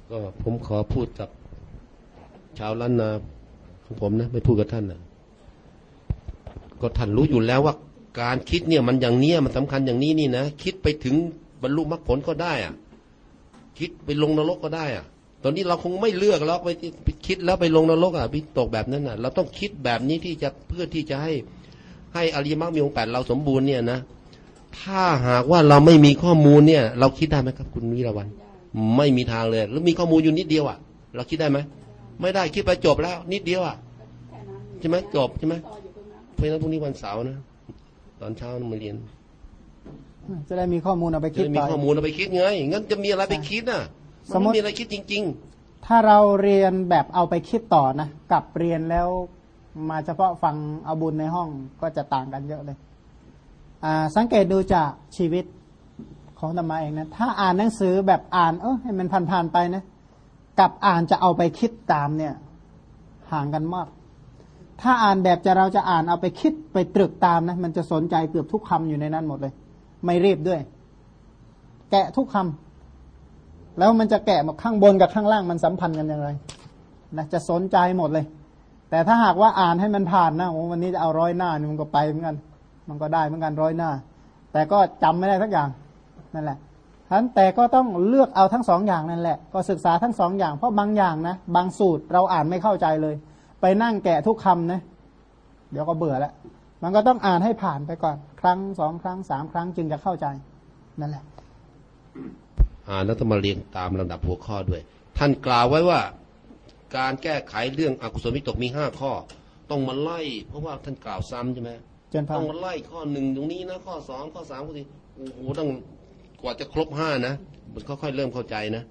ก็ผมขอพูดกับชาวล้านนาของผมนะไม่พูดกับท่านนะก็ท่านรู้อยู่แล้วว่าการคิดเนี่ยมันอย่างเนี้ยมันสำคัญอย่างนี้นี่นะคิดไปถึงบรรลุมรรคผลก็ได้อะคิดไปลงนรกก็ได้อะตอนนี้เราคงไม่เลือกแล้วไปคิดแล้วไปลงนรกอ่ะวิตกแบบนั้นน่ะเราต้องคิดแบบนี้ที่จะเพื่อที่จะให้อริยมรรคมีองค์ 8เราสมบูรณ์เนี่ยนะถ้าหากว่าเราไม่มีข้อมูลเนี่ยเราคิดได้ไหมครับคุณวิรวรรณไม่มีทางเลยแล้วมีข้อมูลอยู่นิดเดียวอ่ะเราคิดได้ไหมไม่ได้คิดไปจบแล้วนิดเดียวอ่ะใช่ไหมจบใช่ไหมเพราะฉะนั้นพรุ่งนี้วันเสาร์นะตอนเช้ามาเรียนจะได้มีข้อมูลเอาไปคิดจะมีข้อมูลเอาไปคิดไงงั้นจะมีอะไรไปคิดน่ะมันไม่มีอะไรคิดจริงๆถ้าเราเรียนแบบเอาไปคิดต่อนะกับเรียนแล้วมาเฉพาะฟังเอาบุญในห้องก็จะต่างกันเยอะเลยสังเกตดูจากชีวิตของธรรมะเองนะถ้าอ่านหนังสือแบบอ่านให้มันผ่านๆไปนะกับอ่านจะเอาไปคิดตามเนี่ยห่างกันมากถ้าอ่านแบบเราจะอ่านเอาไปคิดไปตรึกตามนะมันจะสนใจเกือบทุกคำอยู่ในนั้นหมดเลยไม่รีบด้วยแกะทุกคำแล้วมันจะแกะมาข้างบนกับข้างล่างมันสัมพันธ์กันอย่างไรนะจะสนใจหมดเลยแต่ถ้าหากว่าอ่านให้มันผ่านนะวันนี้จะเอา100 หน้ามันก็ไปเหมือนกันมันก็ได้เหมือนกัน100 หน้าแต่ก็จำไม่ได้สักอย่างนั่นแหละฉะนั้นแต่ก็ต้องเลือกเอาทั้ง2 อย่างนั่นแหละก็ศึกษาทั้ง2 อย่างเพราะบางอย่างนะบางสูตรเราอ่านไม่เข้าใจเลยไปนั่งแกะทุกคำนะเดี๋ยวก็เบื่อแล้วมันก็ต้องอ่านให้ผ่านไปก่อนครั้ง2 ครั้ง3 ครั้งจึงจะเข้าใจนั่นแหละแล้วต้องมาเรียงตามลำดับหัวข้อด้วยท่านกล่าวไว้ว่าการแก้ไขเรื่องอกุศลวิตกมี5 ข้อต้องมาไล่เพราะว่าท่านกล่าวซ้ำใช่ไหมต้องมาไล่ข้อ1ตรงนี้นะข้อ2ข้อ3ข้อ4โอ้โหต้องกว่าจะครบ5นะมันค่อยๆเริ่มเข้าใจนะ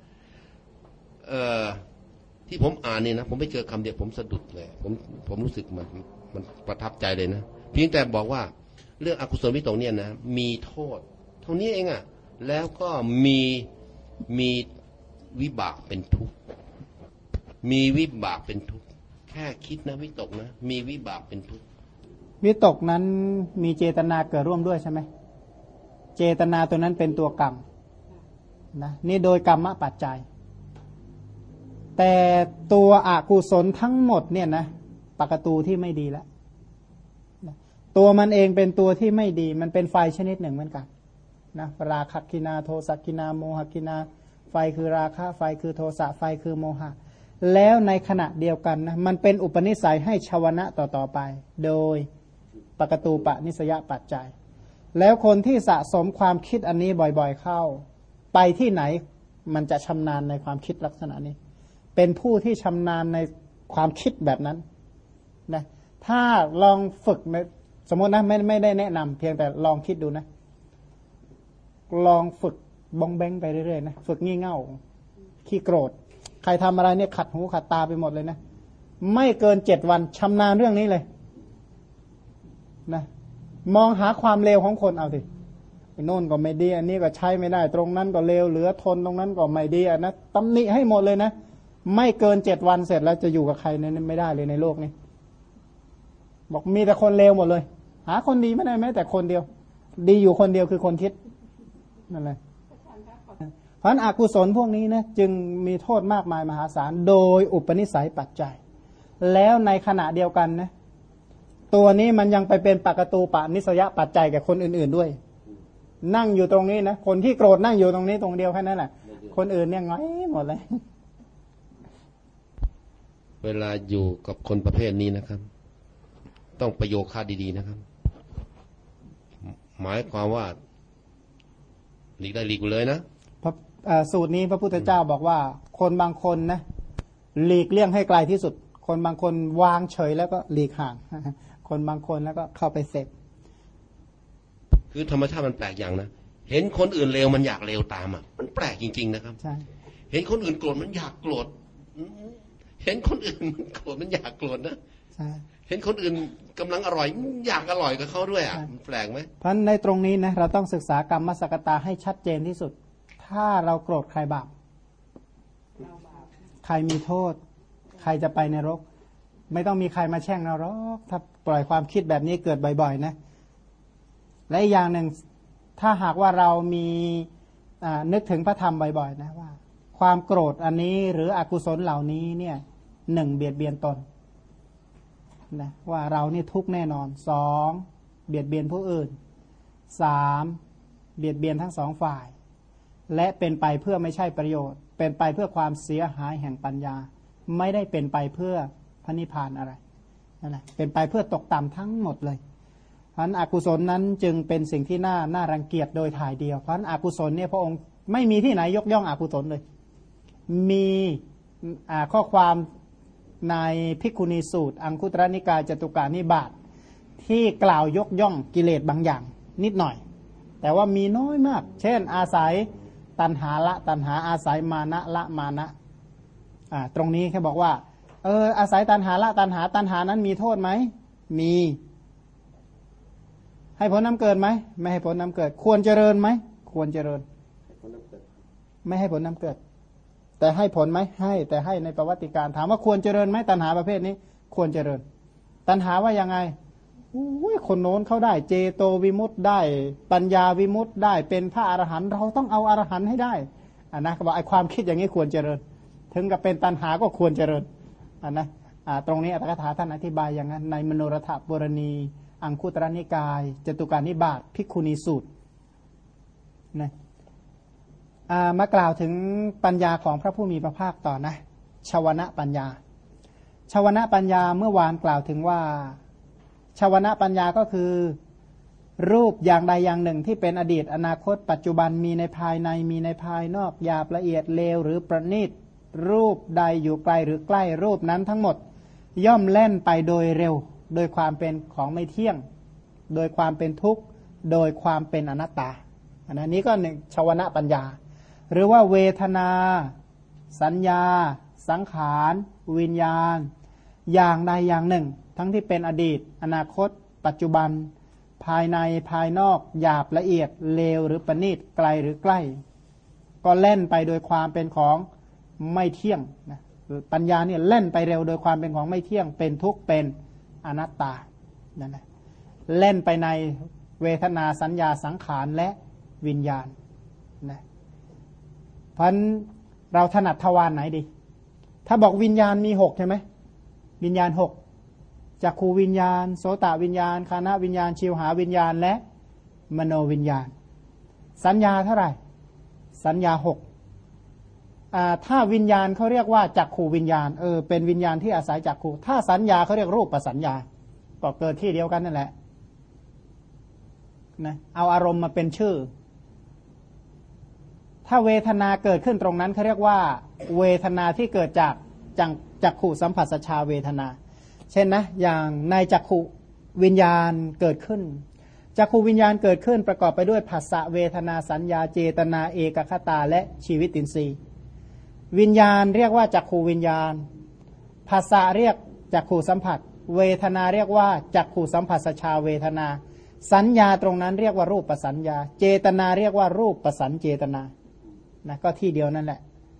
ที่ผมอ่านนี่นะผมไปเจอคำเดียวผมสะดุดเลยผมรู้สึกมันประทับใจเลยนะเพียงแต่บอกว่าเรื่องอกุศลวิตกเนี่ยนะมีโทษเท่านี้เองอ่ะแล้วก็มีวิบากเป็นทุกข์มีวิบากเป็นทุกข์แค่คิดนะวิตกนะมีวิบากเป็นทุกข์วิตกนั้นมีเจตนาเกิดร่วมด้วยใช่ไหมเจตนาตัวนั้นเป็นตัวกรรมนะนี่โดยกรรมปัจจัยแต่ตัวอกุศลทั้งหมดเนี่ยนะปกตูที่ไม่ดีแล้วตัวมันเองเป็นตัวที่ไม่ดีมันเป็นไฟชนิดหนึ่งเหมือนกันนะราคะกินาโทสักกินาโมหกินาไฟคือราคะไฟคือโทสะไฟคือโมหะแล้วในขณะเดียวกันนะมันเป็นอุปนิสัยให้ชวนะต่อไปโดยปกตูปนิสยปัจจัยแล้วคนที่สะสมความคิดอันนี้บ่อยๆเข้าไปที่ไหนมันจะชำนาญในความคิดลักษณะนี้เป็นผู้ที่ชำนาญในความคิดแบบนั้นนะถ้าลองฝึกสมมตินะไม่ได้แนะนำเพียงแต่ลองคิดดูนะลองฝึกบองแบงไปเรื่อยๆนะฝึกงี่เง่าขี้โกรธใครทำอะไรเนี่ยขัดหูขัดตาไปหมดเลยนะไม่เกิน7 วันชำนาญเรื่องนี้เลยนะมองหาความเลวของคนเอาสิไอ้โน่นก็ไม่ดีอันนี้ก็ใช้ไม่ได้ตรงนั้นก็เลวเหลือทนตรงนั้นก็ไม่ดีนะตำหนิให้หมดเลยนะไม่เกิน7 วันเสร็จแล้วจะอยู่กับใครนั้นไม่ได้เลยในโลกนี้บอกมีแต่คนเลวหมดเลยหาคนดีไม่ได้แม้แต่คนเดียวดีอยู่คนเดียวคือคนคิดนั่นแหละเพราะอกุศลพวกนี้นะจึงมีโทษมากมายมหาศาลโดยอุปนิสัยปัจจัยแล้วในขณะเดียวกันนะตัวนี้มันยังไปเป็นปกตูปนิสยปัจจัยแก่คนอื่นๆด้วยนั่งอยู่ตรงนี้นะคนที่โกรธนั่งอยู่ตรงนี้ตรงเดียวแค่นั้นแหละคนอื่นเนี่ยง้อยหมดเลยเวลาอยู่กับคนประเภทนี้นะครับต้องประโยคค่าดีๆนะครับหมายความว่าหลีกได้หลีกเลยนะสูตรนี้พระพุทธเจ้าบอกว่าคนบางคนนะหลีกเลี่ยงให้ไกลที่สุดคนบางคนวางเฉยแล้วก็หลีกห่างคนบางคนแล้วก็เข้าไปเสพคือธรรมชาติมันแปลกอย่างนะเห็นคนอื่นเลวมันอยากเลวตามอ่ะมันแปลกจริงๆนะครับเห็นคนอื่นโกรธมันอยากโกรธเห็นคนอื่นมันโกรธมันอยากโกรธนะเห็นคนอื่นกำลังอร่อยอยากอร่อยกับเขาด้วยอ่ะมันแปลกไหมเพราะในตรงนี้นะเราต้องศึกษากรรมสกตาให้ชัดเจนที่สุดถ้าเราโกรธใครบาปใครมีโทษใครจะไปนรกไม่ต้องมีใครมาแช่งเราหรอกถ้าปล่อยความคิดแบบนี้เกิดบ่อยๆนะและอีกอย่างหนึ่งถ้าหากว่าเรามีนึกถึงพระธรรมบ่อยๆนะว่าความโกรธอันนี้หรืออกุศลเหล่านี้เนี่ยหนึ่งเบียดเบียนตนนะว่าเรานี่ทุกข์แน่นอนสองเบียดเบียนผู้อื่นสามเบียดเบียนทั้งสองฝ่ายและเป็นไปเพื่อไม่ใช่ประโยชน์เป็นไปเพื่อความเสียหายแห่งปัญญาไม่ได้เป็นไปเพื่อพระนิพพานอะไรนั่นแหละเป็นไปเพื่อตกต่ำทั้งหมดเลยเพราะฉะนั้นอกุศลนั้นจึงเป็นสิ่งที่น่ารังเกียจโดยถ่ายเดียวเพราะฉะนั้นอกุศลเนี่ยพระองค์ไม่มีที่ไหนยกย่องอกุศลเลยมีข้อความในภิกขุณีสูตรอังคุตรนิกายจตุกานิบาตที่กล่าวยกย่องกิเลสบางอย่างนิดหน่อยแต่ว่ามีน้อยมากเช่นอาศัยตัณหาละตัณหาอาศัยมานะละมานะตรงนี้แค่บอกว่าอาศัยตัณหาละตัณหาตัณหานั้นมีโทษไหมมีให้ผลน้ำเกิดไหมไม่ให้ผลน้ำเกิดควรเจริญไหมควรเจริญไม่ให้ผลน้ำเกิดแต่ให้ผลไหมให้แต่ให้ในประวัติการถามว่าควรเจริญไหมตัณหาประเภทนี้ควรเจริญตัณหาว่ายังไงคนโน้นเขาได้เจโตวิมุตต์ได้ปัญญาวิมุตต์ได้เป็นพระอรหันต์เราต้องเอาอรหันต์ให้ได้นะเขาบอกไอ้ความคิดอย่างนี้ควรเจริญถึงกับเป็นตัณหาก็ควรเจริญนะตรงนี้อัตถกถาท่านอธิบายอย่างนั้นในมโนรถปุรณีอังคุตรนิกายจตุกานิบาตภิกขุณีสูตรนะมากล่าวถึงปัญญาของพระผู้มีพระภาคต่อนะชวนะปัญญาชวนะปัญญาเมื่อวานกล่าวถึงว่าชวนะปัญญาก็คือรูปอย่างใดอย่างหนึ่งที่เป็นอดีตอนาคตปัจจุบันมีในภายในมีในภายนอกหยาบละเอียดเลวหรือประณีตรูปใดอยู่ไกลหรือใกล้รูปนั้นทั้งหมดย่อมแล่นไปโดยเร็วโดยความเป็นของไม่เที่ยงโดยความเป็นทุกข์โดยความเป็นอนัตตาอันนี้ก็หนึ่งชวนะปัญญาหรือว่าเวทนาสัญญาสังขารวิญญาณอย่างใดอย่างหนึ่งทั้งที่เป็นอดีตอนาคตปัจจุบันภายในภายนอกหยาบละเอียดเลวหรือประณีตไกลหรือใกล้ก็เล่นไปโดยความเป็นของไม่เที่ยงนะปัญญาเนี่ยเล่นไปเร็วโดยความเป็นของไม่เที่ยงเป็นทุกข์เป็นอนัตตานั่นแหละเล่นไปในเวทนาสัญญาสังขารและวิญญาณนะเพราะเราถนัดทวารไหนดีถ้าบอกวิญญาณมี6ใช่ไหมวิญญาณ6จักขูวิญญาณโสตวิญญาณฆานวิญญาณชิวหาวิญญาณและมโนวิญญาณสัญญาเท่าไหร่สัญญา6ถ้าวิญญาณเขาเรียกว่าจักขูวิญญาณเป็นวิญญาณที่อาศัยจักขูถ้าสัญญาเขาเรียกรูปสัญญาก็เกิดที่เดียวกันนั่นแหละนะเอาอารมณ์มาเป็นชื่อถ้าเวทนาเกิดขึ้นตรงนั้นเขาเรียกว่าเวทนาที่เกิดจากจักขุสัมผัสชาเวทนาเช่นนะอย่างในจักขุวิญญาณเกิดขึ้นจักขุวิญญาณเกิดขึ้นประกอบไปด้วยผัสสะเวทนาสัญญาเจตนาเอกคตาและชีวิตินทรีย์วิญญาณเรียกว่าจักขุวิญญาณผัสสะเรียกจักขุสัมผัสเวทนาเรียกว่าจักขุสัมผัสชาเวทนาสัญญาตรงนั้นเรียกว่ารูปสัญญาเจตนาเรียกว่ารูปสัญเจตนานะก็ที่เดียวนั่นแหละ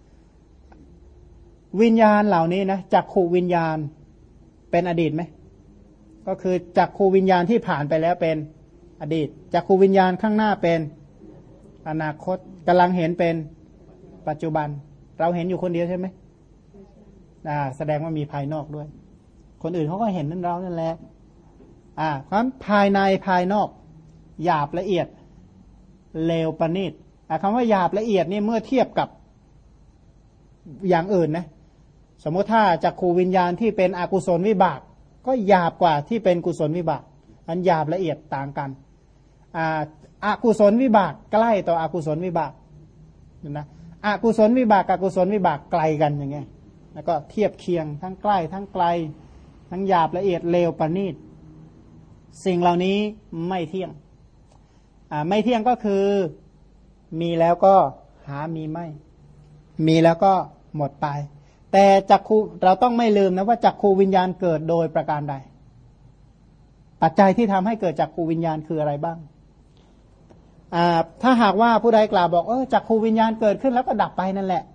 วิญญาณเหล่านี้นะจักขูวิญญาณเป็นอดีตไหมก็คือจักขูวิญญาณที่ผ่านไปแล้วเป็นอดีตจักขูวิญญาณข้างหน้าเป็นอนาคตกำลังเห็นเป็นปัจจุบันเราเห็นอยู่คนเดียวใช่ไหมแสดงว่ามีภายนอกด้วยคนอื่นเขาก็เห็นนั่นเรานั่นแหละเพราะภายในภายนอกหยาบละเอียดเลวประณีตคำว่าหยาบละเอียดนี่เมื่อเทียบกับอย่างอื่นนะสมมติถ้าจักขูวิญญาณที่เป็นอกุศลวิบากก็หยาบกว่าที่เป็นกุศลวิบากอันหยาบละเอียดต่างกันอกุศลวิบากใกล้ต่ออกุศลวิบากนะอกุศลวิบากกับกุศลวิบากไกลกันอย่างเงี้ยแล้วก็เทียบเคียงทั้งใกล้ทั้งไกลทั้งหยาบละเอียดเลวประณีตสิ่งเหล่านี้ไม่เที่ยงไม่เที่ยงก็คือมีแล้วก็หามีไม่มีแล้วก็หมดไปแต่จักขุเราต้องไม่ลืมนะว่าจักขูวิญญาณเกิดโดยประการใดปัจจัยที่ทำให้เกิดจักขูวิญญาณคืออะไรบ้างถ้าหากว่าผู้ใดกล่าวบอกจักขูวิญญาณเกิดขึ้นแล้วก็ดับไปนั่นแหละ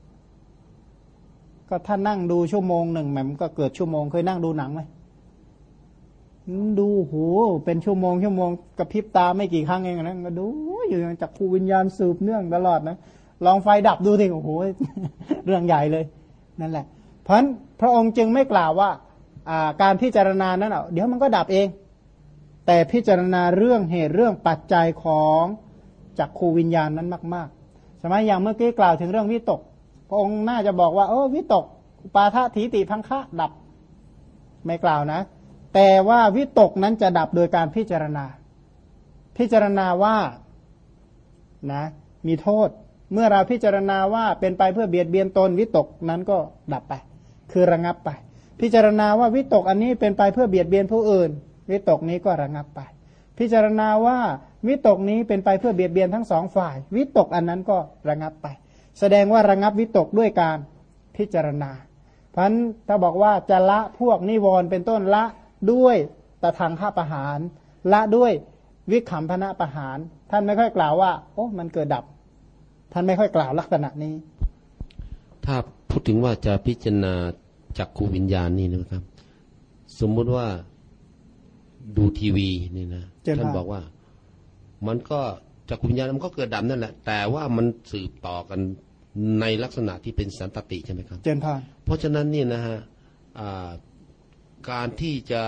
ก็ถ้านั่งดูชั่วโมงหนึ่งมันก็เกิดชั่วโมงเคยนั่งดูหนังไหมดูโหเป็นชั่วโมงกระพริบตาไม่กี่ครั้งเองนะก็ดูอยู่จักขูวิญญาณสืบเนื่องตลอดนะลองไฟดับดูสิโอ้โห เรื่องใหญ่เลยนั่นแหละเพราะฉะนั้นพระองค์จึงไม่กล่าวว่าการพิจารณานั้นเดี๋ยวมันก็ดับเองแต่พิจารณาเรื่องเหตุเรื่องปัจจัยของจักขูวิญญาณนั้นมากๆใช่ไหมอย่างเมื่อกี้กล่าวถึงเรื่องวิตกพระองค์น่าจะบอกว่าวิตกอุปาทถีติพังคะดับไม่กล่าวนะแต่ว่าวิตกนั้นจะดับโดยการพิจารณาว่านะมีโทษเมื่อเราพิจารณาว่าเป็นไปเพื่อเบียดเบียนตนวิตกนั้นก็ดับไปคือระงับไปพิจารณาว่าวิตกอันนี้เป็นไปเพื่อเบียดเบียนผู้อื่นวิตกนี้ก็ระงับไปพิจารณาว่าวิตกนี้เป็นไปเพื่อเบียดเบียนทั้งสองฝ่ายวิตกอันนั้นก็ระงับไปแสดงว่าระงับวิตกด้วยการพิจารณาเพราะฉะนั้นถ้าบอกว่าจะละพวกนิวรณ์เป็นต้นละด้วยตทังฆประหารละด้วยวิคัมภนะประหารท่านไม่ค่อยกล่าวว่ามันเกิดดับท่านไม่ค่อยกล่าวลักษณะนี้ถ้าพูดถึงว่าจะพิจารณาจักขูวิญญาณนี่นะครับสมมุติว่าดูทีวีนี่นะท่านบอกว่ามันก็จักขูวิญญาณมันก็เกิดดับนั่นแหละแต่ว่ามันสืบต่อกันในลักษณะที่เป็นสันตติใช่ไหมครับเพราะฉะนั้นนี่นะฮะการที่จะ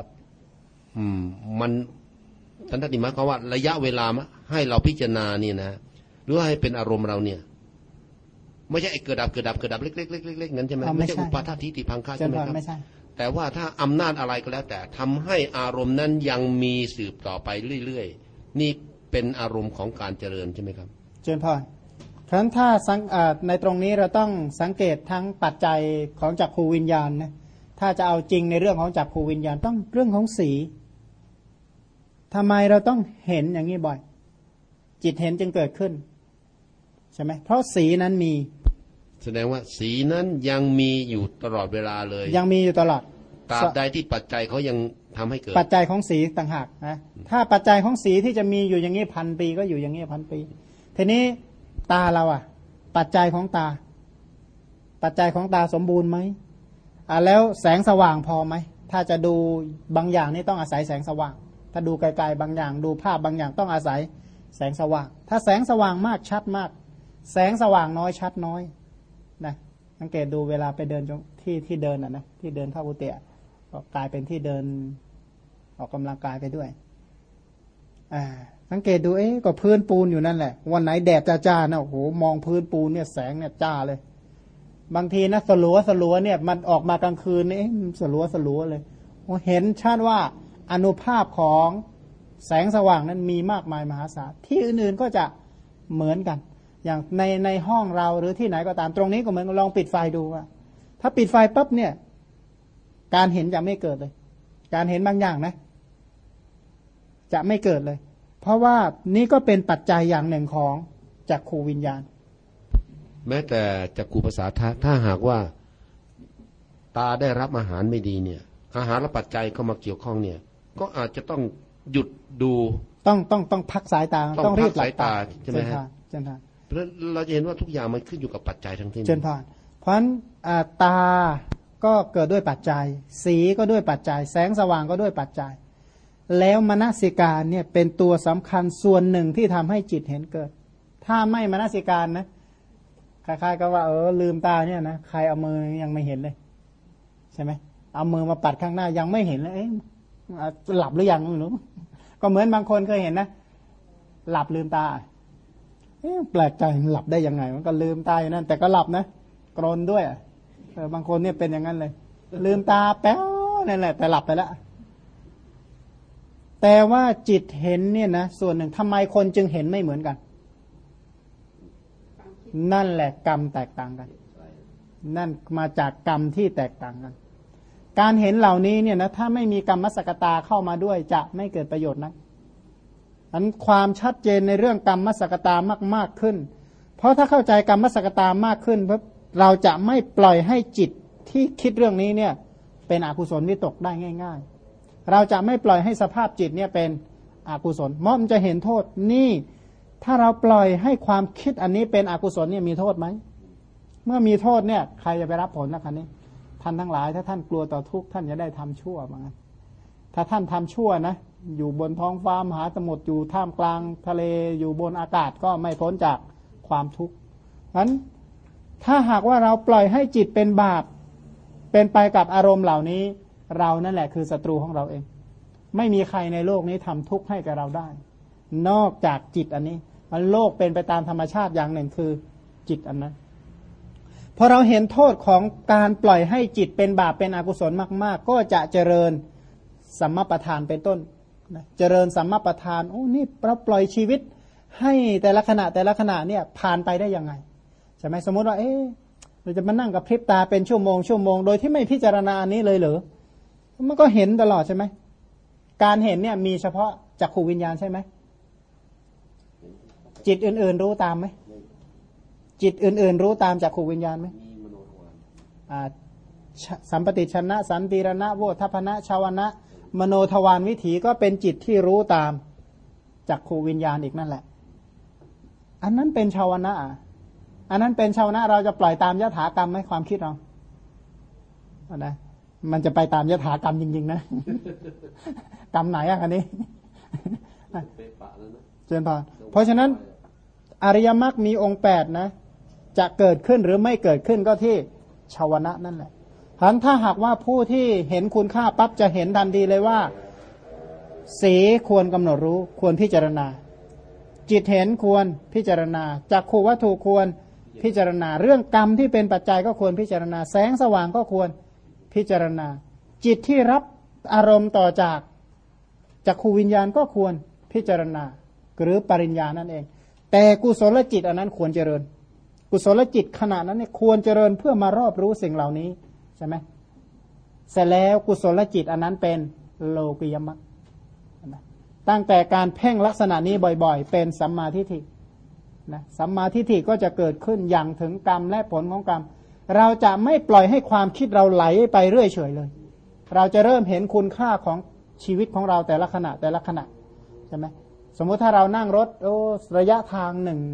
มันสันตติหมายความว่าระยะเวลาให้เราพิจารณานี่นะหรือให้เป็นอารมณ์เราเนี่ยไม่ใช่เกิดดับเล็กๆงั้นใช่ไหมไม่ใช่อุปาทถีติพังคะใช่ไหมครับแต่ว่าถ้าอำนาจอะไรก็แล้วแต่ทำให้อารมณ์นั้นยังมีสืบต่อไปเรื่อยๆนี่เป็นอารมณ์ของการเจริญใช่ไหมครับเจริญพรฉะนั้นถ้าในตรงนี้เราต้องสังเกตทั้งปัจจัยของจักขูวิญญาณนะถ้าจะเอาจริงในเรื่องของจักขูวิญญาณต้องเรื่องของสีทำไมเราต้องเห็นอย่างนี้บ่อยจิตเห็นจึงเกิดขึ้นใช่ไหมเพราะสีนั้นมีแสดงว่าสีนั้นยังมีอยู่ตลอดเวลาเลยยังมีอยู่ตลอดตราบใดที่ปัจจัยเขายังทำให้เกิดปัจจัยของสีต่างหากนะถ้าปัจจัยของสีที่จะมีอยู่อย่างนี้1,000 ปีก็อยู่อย่างนี้1,000 ปีทีนี้ตาเราปัจจัยของตาสมบูรณ์ไหมแล้วแสงสว่างพอไหมถ้าจะดูบางอย่างนี่ต้องอาศัยแสงสว่างถ้าดูไกลๆบางอย่างดูภาพบางอย่างต้องอาศัยแสงสว่างถ้าแสงสว่างมากชัดมากแสงสว่างน้อยชัดน้อยนะสังเกตดูเวลาไปเดินที่เดินนะที่เดินเข้ากุฏิก็กลายเป็นที่เดินออกกำลังกายไปด้วยสังเกตดูก็พื้นปูนอยู่นั่นแหละวันไหนแดดจ้าๆนะโอ้โหมองพื้นปูนเนี่ยแสงเนี่ยจ้าเลยบางทีนะสลัวเนี่ยมันออกมากลางคืนนี่สลัวเลยเห็นชัดว่าอนุภาพของแสงสว่างนั้นมีมากมายมหาศาลที่อื่นๆก็จะเหมือนกันอย่างในห้องเราหรือที่ไหนก็ตามตรงนี้ก็เหมือนลองปิดไฟดูว่าถ้าปิดไฟปั๊บเนี่ยการเห็นจะไม่เกิดเลยการเห็นบางอย่างนะจะไม่เกิดเลยเพราะว่านี่ก็เป็นปัจจัยอย่างหนึ่งของจักขูวิญญาณแม้แต่จักขูภาษาถ้าหากว่าตาได้รับอาหารไม่ดีเนี่ยอาหารและปัจจัยเข้ามาเกี่ยวข้องเนี่ยก็อาจจะต้องหยุดดูต้องพักสายตาต้องรีบหลับตาใช่ไหมฮะเพราะเราจะเห็นว่าทุกอย่างมันขึ้นอยู่กับปัจจัยทั้งสิ้นเพราะฉะนั้นตาก็เกิดด้วยปัจจัยสีก็ด้วยปัจจัยแสงสว่างก็ด้วยปัจจัยแล้วมนสิการเนี่ยเป็นตัวสำคัญส่วนหนึ่งที่ทำให้จิตเห็นเกิดถ้าไม่มนสิการนะคล้ายๆก็ว่าลืมตาเนี่ยนะใครเอามือยังไม่เห็นเลยใช่ไหมเอามือมาปัดข้างหน้ายังไม่เห็นเลยหลับหรือยังไม่รู้ก็เหมือนบางคนเคยเห็นนะหลับลืมตาแปลกใจหลับได้ยังไงมันก็ลืมตาอยู่นั่นแต่ก็หลับนะกรนด้วยบางคนเนี่ยเป็นอย่างนั้นเลยลืมตาแป๊วนั่นแหละแต่หลับไปแล้วแต่ว่าจิตเห็นเนี่ยนะส่วนหนึ่งทำไมคนจึงเห็นไม่เหมือนกันนั่นแหละกรรมแตกต่างกันนั่นมาจากกรรมที่แตกต่างกันการเห็นเหล่านี้เนี่ยนะถ้าไม่มีกรรมสกตาเข้ามาด้วยจะไม่เกิดประโยชน์นะอันความชัดเจนในเรื่องกรรมสกตามากขึ้นเพราะถ้าเข้าใจกรรมสกตามากขึ้นเราจะไม่ปล่อยให้จิตที่คิดเรื่องนี้เนี่ยเป็นอกุศลวิตกได้ง่ายๆเราจะไม่ปล่อยให้สภาพจิตเนี่ยเป็นอกุศลเพราะมันจะเห็นโทษนี่ถ้าเราปล่อยให้ความคิดอันนี้เป็นอกุศลเนี่ยมีโทษไหมเมื่อมีโทษเนี่ยใครจะไปรับผลนะคันนี้ท่านทั้งหลายถ้าท่านกลัวต่อทุกข์ท่านจะได้ทำชั่วมั้งถ้าท่านทำชั่วนะอยู่บนท้องฟ้ามหาสมุทรอยู่ท่ามกลางทะเลอยู่บนอากาศก็ไม่พ้นจากความทุกข์เพราะฉะนั้นถ้าหากว่าเราปล่อยให้จิตเป็นบาปเป็นไปกับอารมณ์เหล่านี้เรานั่นแหละคือศัตรูของเราเองไม่มีใครในโลกนี้ทำทุกข์ให้กับเราได้นอกจากจิตอันนี้มันโลกเป็นไปตามธรรมชาติอย่างหนึ่งคือจิตอันนั้นพอเราเห็นโทษของการปล่อยให้จิตเป็นบาปเป็นอกุศลมากๆก็จะเจริญสัมมาประธานเป็นต้นเจริญสัมมาประธานโอ้นี่เราปล่อยชีวิตให้แต่ละขณะเนี่ยผ่านไปได้ยังไงใช่ไหมสมมติว่าเราจะมานั่งกับพริบตาเป็นชั่วโมงโดยที่ไม่พิจารณาอันนี้เลยเหรอมันก็เห็นตลอดใช่ไหมการเห็นเนี่ยมีเฉพาะจักขูวิญญาณใช่ไหมจิตอื่นๆรู้ตามไหมจิตอื่นๆรู้ตามจักขูวิญญาณไหมสัมปติชนะสันติรณะโวทัพพนะชาวนะมโนทวารวิถีก็เป็นจิตที่รู้ตามจักขูวิญญาณอีกนั่นแหละอันนั้นเป็นชาวนะอันนั้นเป็นชาวนะเราจะปล่อยตามยถากรรมไหมความคิดเรานะมันจะไปตามยถากรรมจริงๆนะกรรมไหนอันนี้เจนพรเพราะฉะนั้นอริยมรรคมีองค์8นะจะเกิดขึ้นหรือไม่เกิดขึ้นก็ที่ชาวนะนั่นแหละฉะนั้นถ้าหากว่าผู้ที่เห็นคุณค่าปั๊บจะเห็นทันทีเลยว่าสีควรกำหนดรู้ควรพิจารณาจิตเห็นควรพิจารณาจักขูวัตถุควรพิจารณาเรื่องกรรมที่เป็นปัจจัยก็ควรพิจารณาแสงสว่างก็ควรพิจารณาจิตที่รับอารมณ์ต่อจากจักขูวิญญาณก็ควรพิจารณาหรือปริญญานั่นเองแต่กุศลจิตอันนั้นควรเจริญกุศลจิตขณะนั้นเนี่ยควรเจริญเพื่อมารอบรู้สิ่งเหล่านี้ใช่ไหมเสร็จแล้วกุศลจิตอันนั้นเป็นโลกิยมรรคตั้งแต่การเพ่งลักษณะนี้บ่อยๆเป็นสัมมาทิฏฐินะสัมมาทิฏฐิก็จะเกิดขึ้นอย่างถึงกรรมและผลของกรรมเราจะไม่ปล่อยให้ความคิดเราไหลไปเรื่อยเฉยเลยเราจะเริ่มเห็นคุณค่าของชีวิตของเราแต่ละขณะใช่ไหมสมมติถ้าเรานั่งรถระยะทาง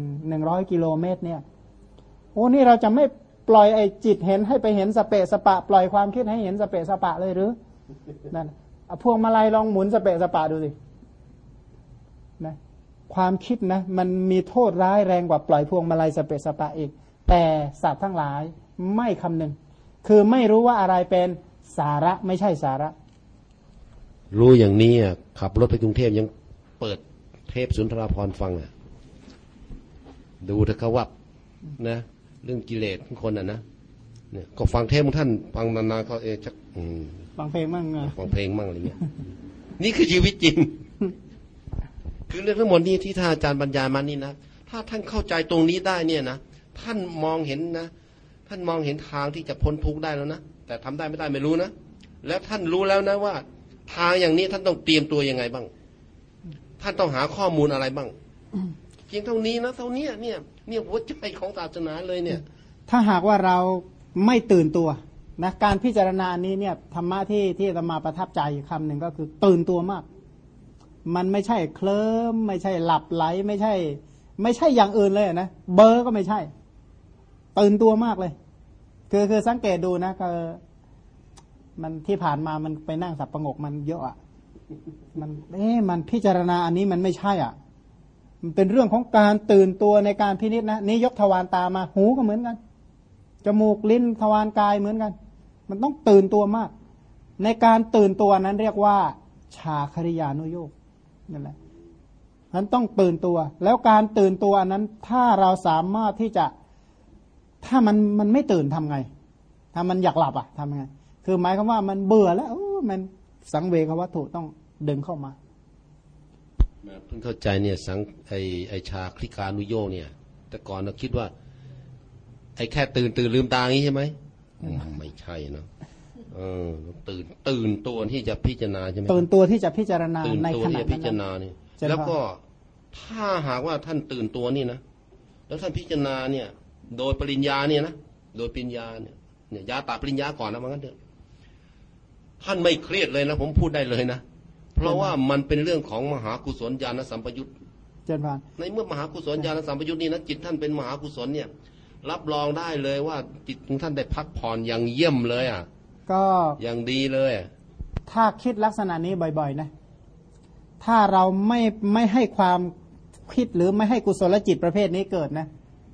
100 กิโลเมตรเนี่ยนี่เราจะไม่ปล่อยไอ้จิตเห็นให้ไปเห็นสเปะสปะปล่อยความคิดให้เห็นสเปะสปะเลยหรือนั่นพวงมาลัยลองหมุนสเปะสปะดูสินะความคิดนะมันมีโทษร้ายแรงกว่าปล่อยพวงมาลัยสเปะสปะอีกแต่สัตว์ทั้งหลายไม่คำนึงคือไม่รู้ว่าอะไรเป็นสาระไม่ใช่สาระรู้อย่างนี้ขับรถไปกรุงเทพยังเปิดเทพสุนทรภรณ์ฟังดูเถอะเขาว่านะเรื่องกิเลสของคนนะเนี่ยก็ฟังเทพของท่านฟังนานๆเขาชักฟังเพลงมั่งฟังเพลงมั่งอะไรเงี้ยนี่คือชีวิตจริงคือเรื่องทั้งหมดนี้ที่ท่านอาจารย์บรรยายมานี่นะถ้าท่านเข้าใจตรงนี้ได้เนี่ยนะท่านมองเห็นนะท่านมองเห็นทางที่จะพ้นทุกข์ได้แล้วนะแต่ทำได้ไม่ได้ไม่รู้นะแล้วท่านรู้แล้วนะว่าทางอย่างนี้ท่านต้องเตรียมตัวยังไงบ้างท่านต้องหาข้อมูลอะไรบ้างเพียงเท่านี้นะเท่านี้เนี่ยหัวใจของศาสนาเลยเนี่ยถ้าหากว่าเราไม่ตื่นตัวนะการพิจารณานี้เนี่ยธรรมะที่อาตมาประทับใจคำหนึ่งก็คือตื่นตัวมากมันไม่ใช่เคลิ้มไม่ใช่หลับไหลไม่ใช่อย่างอื่นเลยนะเบอร์ก็ไม่ใช่ตื่นตัวมากเลยคือสังเกตดูนะก็มันที่ผ่านมามันไปนั่งสับประงกมันเยอะมันพิจารณาอันนี้มันไม่ใช่มันเป็นเรื่องของการตื่นตัวในการพินิจนะนี่ยกทวารตามาหูก็เหมือนกันจมูกลิ้นทวารกายเหมือนกันมันต้องตื่นตัวมากในการตื่นตัวนั้นเรียกว่าชาคริยานุโยคนั่นแหละนั้นต้องตื่นตัวแล้วการตื่นตัวนั้นถ้าเราสามารถที่จะถ้ามันไม่ตื่นทำไงถ้ามันอยากหลับทำไงคือหมายความว่ามันเบื่อแล้วมันสังเวชวัตถุต้องดึงเข้ามาเพิ่งเข้าใจเนี่ยสังไอชาคริกานุโยคเนี่ยแต่ก่อนเราคิดว่าไอแค่ตื่นลืมตาอย่างนี้ใช่ไหมไม่ใช่นะตื่นตัวที่จะพิจารณาใช่ไหมตื่นตัวที่จะพิจารณาในขณะพิจารณานี่แล้วก็ถ้าหากว่าท่านตื่นตัวนี่นะแล้วท่านพิจารณาเนี่ยโดยปริญญาเนี่ยนะโดยปริญญาเนี่ยยาตาปริญญาก่อนนะมันงั้นเถอะท่านไม่เครียดเลยนะผมพูดได้เลยนะเพราะว่ามันเป็นเรื่องของมหากุศลญาณสัมปยุตในเมื่อมหากุศลญาณสัมปยุตนี่นะจิตท่านเป็นมหากุศลเนี่ยรับรองได้เลยว่าจิตของท่านได้พักผ่อนอย่างเยี่ยมเลยก็อย่างดีเลยถ้าคิดลักษณะนี้บ่อยๆนะถ้าเราไม่ให้ความคิดหรือไม่ให้กุศลจิตประเภทนี้เกิดนะ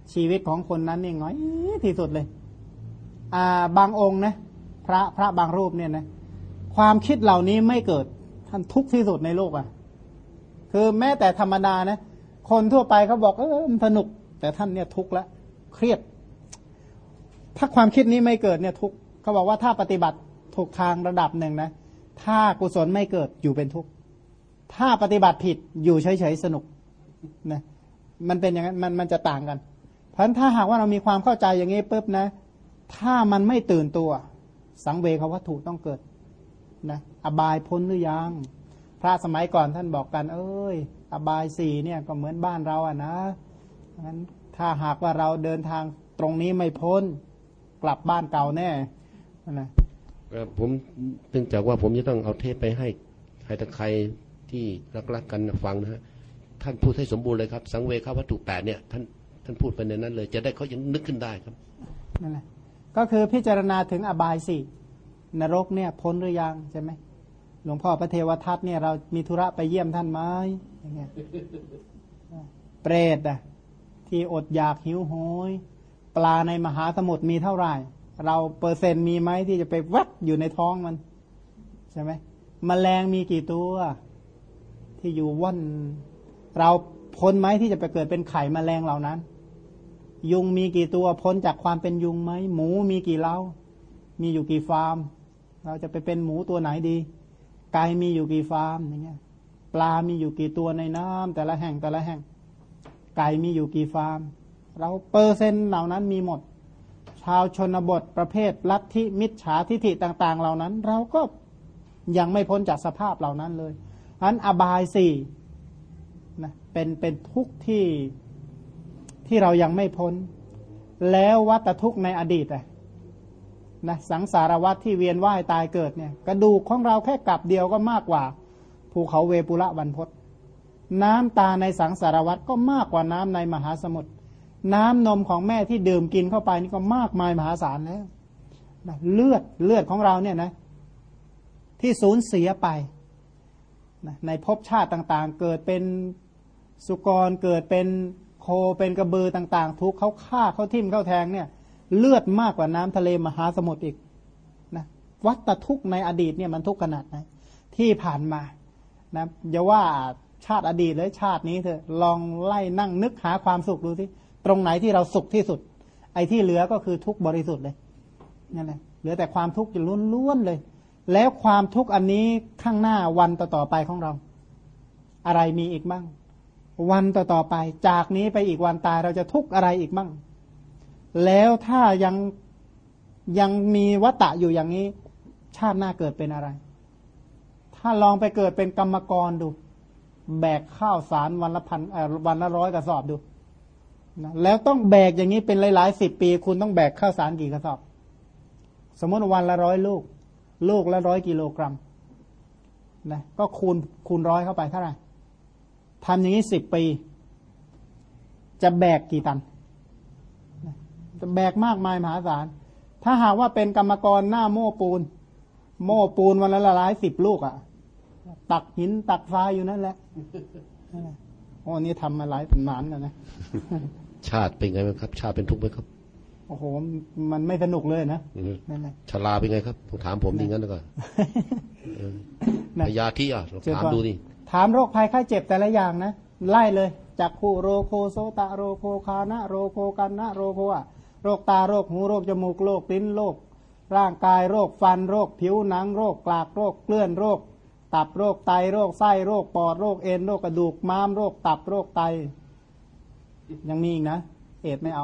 ชีวิตของคนนั้นนี่ง่อยที่สุดเลยบางองค์นะพระบางรูปเนี่ยนะความคิดเหล่านี้ไม่เกิดท่านทุกข์ที่สุดในโลกคือแม้แต่ธรรมดานะคนทั่วไปเขาบอกมันสนุกแต่ท่านเนี่ยทุกข์แล้วเครียดถ้าความคิดนี้ไม่เกิดเนี่ยทุกข์เขาบอกว่าถ้าปฏิบัติถูกทางระดับหนึ่งนะถ้ากุศลไม่เกิดอยู่เป็นทุกข์ถ้าปฏิบัติผิดอยู่เฉยๆสนุกนะมันเป็นอย่างนั้นมันจะต่างกันเพราะฉะนั้นถ้าหากว่าเรามีความเข้าใจอย่างนี้ปุ๊บนะถ้ามันไม่ตื่นตัวสังเวชวัตถุต้องเกิดนะอบายพ้นหรือยังพระสมัยก่อนท่านบอกกันอบายสี่เนี่ยก็เหมือนบ้านเรานะงั้นถ้าหากว่าเราเดินทางตรงนี้ไม่พ้นกลับบ้านเก่าแน่นะผมเนื่องจากว่าผมจะต้องเอาเทปไปให้ใครต่อใครที่รักกันฟังนะฮะท่านพูดให้สมบูรณ์เลยครับสังเวชวัตถุ8เนี่ยท่านพูดไปในนั้นเลยจะได้เขายังนึกขึ้นได้ครับนั่นแหละก็คือพิจารณาถึงอบายสี่นรกเนี่ยพ้นหรือยังใช่ไหมหลวงพ่อพระเทวทัตเนี่ยเรามีธุระไปเยี่ยมท่านไหมอย่างเงี้ยเปรตที่อดอยากหิวโหยปลาในมหาสมุทรมีเท่าไหร่เราเปอร์เซ็นต์มีไหมที่จะไปวัดอยู่ในท้องมันใช่ไหมแมลงมีกี่ตัวที่อยู่ว่อนเราพ้นไหมที่จะไปเกิดเป็นไข่แมลงเหล่านั้นยุงมีกี่ตัวพ้นจากความเป็นยุงไหมหมูมีกี่เล้ามีอยู่กี่ฟาร์มเราจะไปเป็นหมูตัวไหนดีไก่มีอยู่กี่ฟาร์มอย่างเงี้ยปลามีอยู่กี่ตัวในน้ำแต่ละแห่งไก่มีอยู่กี่ฟาร์มเราเปอร์เซ็นต์เหล่านั้นมีหมดชาวชนบทประเภทลัทธิมิจฉาทิฐิต่างๆเหล่านั้นเราก็ยังไม่พ้นจากสภาพเหล่านั้นเลยอันอบายสี่นะเป็นทุกข์ที่เรายังไม่พ้นแล้ววัฏทุกข์ในอดีตนะสังสารวัฏที่เวียนว่ายตายเกิดเนี่ยกระดูกของเราแค่กลับเดียวก็มากกว่าภูเขาเวปุระบรรพตน้ำตาในสังสารวัฏก็มากกว่าน้ำในมหาสมุทรน้ำนมของแม่ที่ดื่มกินเข้าไปนี่ก็มากมายมหาศาลแล้วนะเลือดของเราเนี่ยนะที่สูญเสียไปนะในภพชาติต่างๆเกิดเป็นสุกรเกิดเป็นโคเป็นกระบือต่างๆทุกเขาฆ่าเขาทิ่มเขาแทงเนี่ยเลือดมากกว่าน้ำทะเลมหาสมุทรอีกนะวัฏทุกข์ในอดีตเนี่ยมันทุกข์ขนาดไหนที่ผ่านมานะอย่าว่าชาติอดีตเลยชาตินี้เถอะลองไล่นั่งนึกหาความสุขดูสิตรงไหนที่เราสุขที่สุดไอ้ที่เหลือก็คือทุกข์บริสุทธิ์เลยนั่นแหละเหลือแต่ความทุกข์จะล้วนๆเลยแล้วความทุกข์อันนี้ข้างหน้าวันต่อๆไปของเราอะไรมีอีกบ้างวันต่อๆไปจากนี้ไปอีกวันตายเราจะทุกข์อะไรอีกบ้างแล้วถ้ายังมีวัฏฏะอยู่อย่างนี้ชาติหน้าเกิดเป็นอะไร ถ้าลองไปเกิดเป็นกรรมกรดูแบกข้าวสารวันละ100กระสอบดูนะแล้วต้องแบกอย่างนี้เป็นหลายๆ10 ปีคุณต้องแบกข้าวสารกี่กระสอบสมมติวันละ100 ลูกละ100 กิโลกรัมนะก็คูณ100เข้าไปเท่าไหร่ทำอย่างนี้10 ปีจะแบกกี่ตันจะแบกมากมายมหาศาลถ้าหากว่าเป็นกรรมกรหน้าโม้ปูนวันละหลาย10 ลูกตักหินตักทรายอยู่นั่นแหละโอ้นี่ทำมาหลายนานแล้วนะชาติเป็นไงบ้างครับชาติเป็นทุกข์ไหมครับโอ้โหมันไม่สนุกเลยนะนั่นแหละชราเป็นไงครับผมถามผมนี่งั้นแล้วก็พยาธิถามดูนี่ถามโรคภัยไข้เจ็บแต่ละอย่างนะไล่เลยจากคู่โรโคโซตะโรโคคานะโรโคกันนะโรโคโรคตาโรคหูโรคจมูกโรคลิ้นโรคร่างกายโรคฟันโรคผิวหนังโรคกลากโรคเกลื่อนโรคตับโรคไตโรคไส้โรคปอดโรคเอ็นโรคกระดูกม้ามโรคตับโรคไตยังมีอีกนะเอดไม่เอา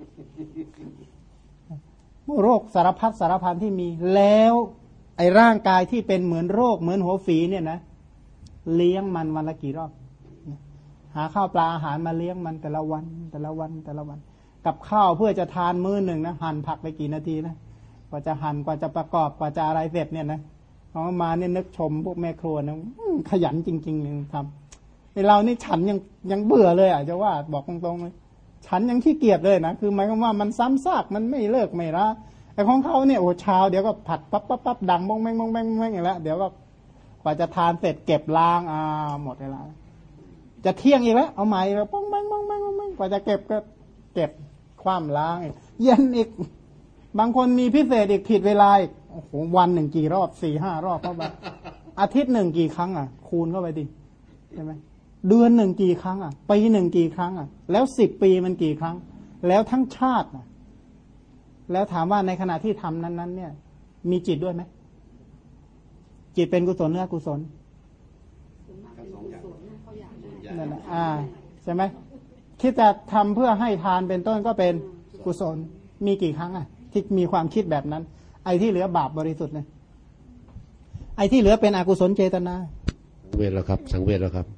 โรคสารพัดสารพันที่มีแล้วไอ้ร่างกายที่เป็นเหมือนโรคเหมือนหัวฝีเนี่ยนะเลี้ยงมันวันละกี่รอบหาข้าวปลาอาหารมาเลี้ยงมันแต่ละวันกับข้าวเพื่อจะทานมื้อหนึ่งนะหั่นผักไปกี่นาทีนะกว่าจะหั่นกว่าจะประกอบกว่าจะอะไรเสร็จเนี่ยนะเอามาเนี่ยนึกชมพวกแม่ครัวนะขยันจริงๆเลยทำในเรานี่ฉันยังเบื่อเลยจะว่าบอกตรงๆเลยฉันยังขี้เกียจเลยนะคือหมายความว่ามันซ้ำซากมันไม่เลิกไม่ละไอ้ของเขาเนี่ยโอ้เช้าเดี๋ยวก็ผัดปั๊บดังบ้องแม่งอย่างแล้วเดี๋ยวก็กว่าจะทานเสร็จเก็บล้างหมดเวลาจะเที่ยงอีกแล้วเอาใหม่แล้วบ้องแม่งกว่าจะเก็บก็เก็บคว่ำล้างอีกเย็นอีกบางคนมีพิเศษอีกผิดเวลาอีกโอ้โหวันหนึ่งกี่รอบ4-5 รอบเข้าไปอาทิตย์หนึ่งกี่ครั้งอ่ะคูณเข้าไปดิใช่ไหมเดือนหนึ่งกี่ครั้งอ่ะปีหนึ่งกี่ครั้งอ่ะแล้ว10 ปีมันกี่ครั้งแล้วทั้งชาติอ่ะแล้วถามว่าในขณะที่ทำนั้นๆเนี่ยมีจิตด้วยไหมจิตเป็นกุศลหรืออกุศลนั่นแหละใช่ไหมคิดจะทำเพื่อให้ทานเป็นต้นก็เป็นกุศลมีกี่ครั้งอ่ะที่มีความคิดแบบนั้นไอ้ที่เหลือบาปบริสุทธิ์เลยไอ้ที่เหลือเป็นอกุศลเจตนาสังเวชแล้วครับสังเวชแล้วครับ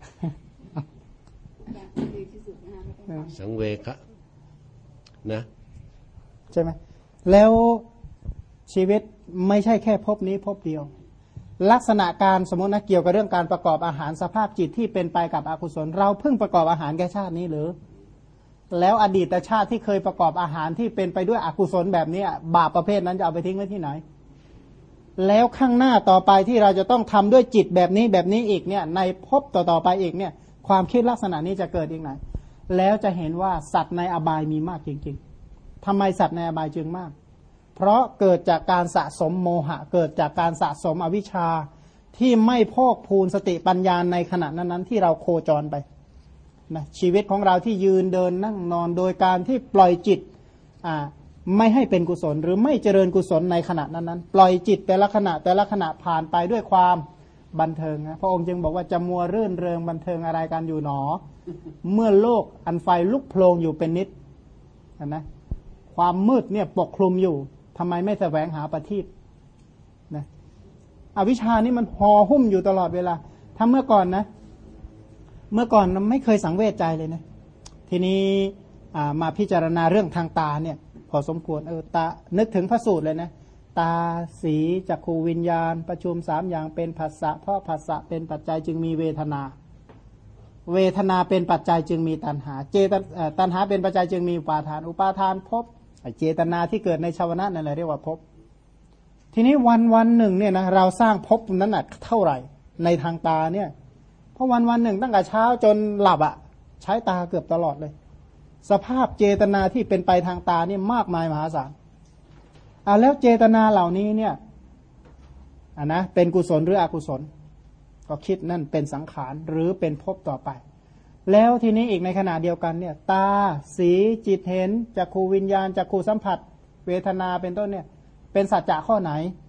สังเวชนะใช่ไหมแล้วชีวิตไม่ใช่แค่ภพนี้ภพเดียวลักษณะการสมมตินะเกี่ยวกับเรื่องการประกอบอาหารสภาพจิตที่เป็นไปกับอกุศลเราเพิ่งประกอบอาหารแค่ชาตินี้หรือแล้วอดีตชาติที่เคยประกอบอาหารที่เป็นไปด้วยอกุศลแบบนี้บาปประเภทนั้นจะเอาไปทิ้งไว้ที่ไหนแล้วข้างหน้าต่อไปที่เราจะต้องทำด้วยจิตแบบนี้อีกเนี่ยในภพต่อไปอีกเนี่ยความคิดลักษณะนี้จะเกิดอีกไหนแล้วจะเห็นว่าสัตว์ในอบายมีมากจริงๆทำไมสัตว์ในอบายจึงมากเพราะเกิดจากการสะสมโมหะเกิดจากการสะสมอวิชชาที่ไม่พอกพูนสติปัญญาในขณะนั้นๆที่เราโคจรไปนะชีวิตของเราที่ยืนเดินนั่งนอนโดยการที่ปล่อยจิตไม่ให้เป็นกุศลหรือไม่เจริญกุศลในขณะนั้นๆปล่อยจิตแต่ละขณะผ่านไปด้วยความบันเทิงนะพระองค์จึงบอกว่าจะมัวรื่นเริงบันเทิงอะไรกันอยู่หนอ เมื่อโลกอันไฟลุกโผล่อยู่เป็นนิดนะความมืดเนี่ยปกคลุมอยู่ทำไมไม่แสวงหาประทีปนะอวิชชานี่มันห่อหุ้มอยู่ตลอดเวลาถ้าเมื่อก่อนไม่เคยสังเวชใจเลยนะทีนี้มาพิจารณาเรื่องทางตาเนี่ยพอสมควรตานึกถึงพระสูตรเลยนะตาสีจักขูวิญญาณประชุม3อย่างเป็นผัสสะเพราะผัสสะเป็นปัจจัยจึงมีเวทนาเวทนาเป็นปัจจัยจึงมีตัณหาตัณหาเป็นปัจจัยจึงมีอุปาทานภพเจตนาที่เกิดในชาวนะนั่นแหละเรียกว่าภพทีนี้วันหนึ่งเนี่ยนะเราสร้างภพนั้นเท่าไหร่ในทางตาเนี่ยเพราะวันหนึ่งตั้งแต่เช้าจนหลับใช้ตาเกือบตลอดเลยสภาพเจตนาที่เป็นไปทางตานี่มากมายมหาศาลแล้วเจตนาเหล่านี้เนี่ยนะเป็นกุศลหรืออกุศลก็คิดนั่นเป็นสังขารหรือเป็นภพต่อไปแล้วทีนี้อีกในขณะเดียวกันเนี่ยตาสีจิตเห็นจักขูวิญญาณจักขูสัมผัสเวทนาเป็นต้นเนี่ยเป็นสัจจะข้อไหน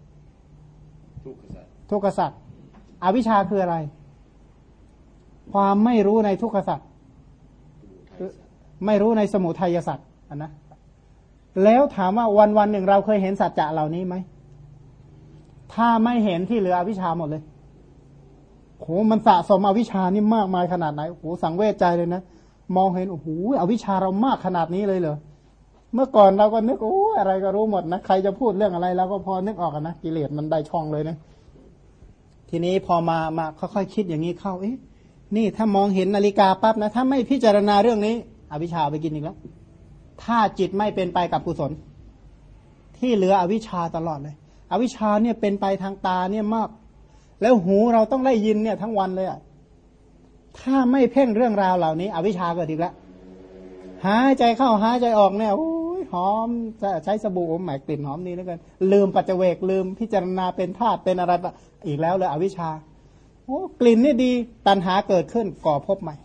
ทุกขสัจอวิชชาคืออะไรความไม่รู้ในทุกขสัจไม่รู้ในสมุทัยสัจนะแล้วถามว่าวันหนึ่งเราเคยเห็นสัจจะเหล่านี้ไหมถ้าไม่เห็นที่เหลืออวิชชาหมดเลยโหมันสะสมอวิชชานี่มากมายขนาดไหนโหสังเวชใจเลยนะมองเห็นโอ้โหอวิชชาเรามากขนาดนี้เลยเหรอเมื่อก่อนเราก็นึกโอ้อะไรก็รู้หมดนะใครจะพูดเรื่องอะไรเราก็พอนึกออกกันนะกิเลสมันได้ช่องเลยนะทีนี้พอมาค่อยๆคิดอย่างนี้เข้านี่ถ้ามองเห็นนาฬิกาปั๊บนะถ้าไม่พิจารณาเรื่องนี้อวิชชาไปกินอีกแล้วถ้าจิตไม่เป็นไปกับกุศลที่เหลืออวิชชาตลอดเลยอวิชชาเนี่ยเป็นไปทางตาเนี่ยมากแล้วหูเราต้องได้ยินเนี่ยทั้งวันเลยถ้าไม่เพ่งเรื่องราวเหล่านี้อวิชชาเกิดอีกแล้วหายใจเข้าหายใจออกเนี่ยโอ้ยหอมจะใช้สบู่หมายกลิ่นหอมนี่แล้วกันลืมปัจเจเวกลืมพิจารณาเป็นธาตุเป็นอะไรอีกแล้วเลยอวิชชาโอ้กลิ่นนี่ดีตัณหาเกิดขึ้นก่อภพใหม่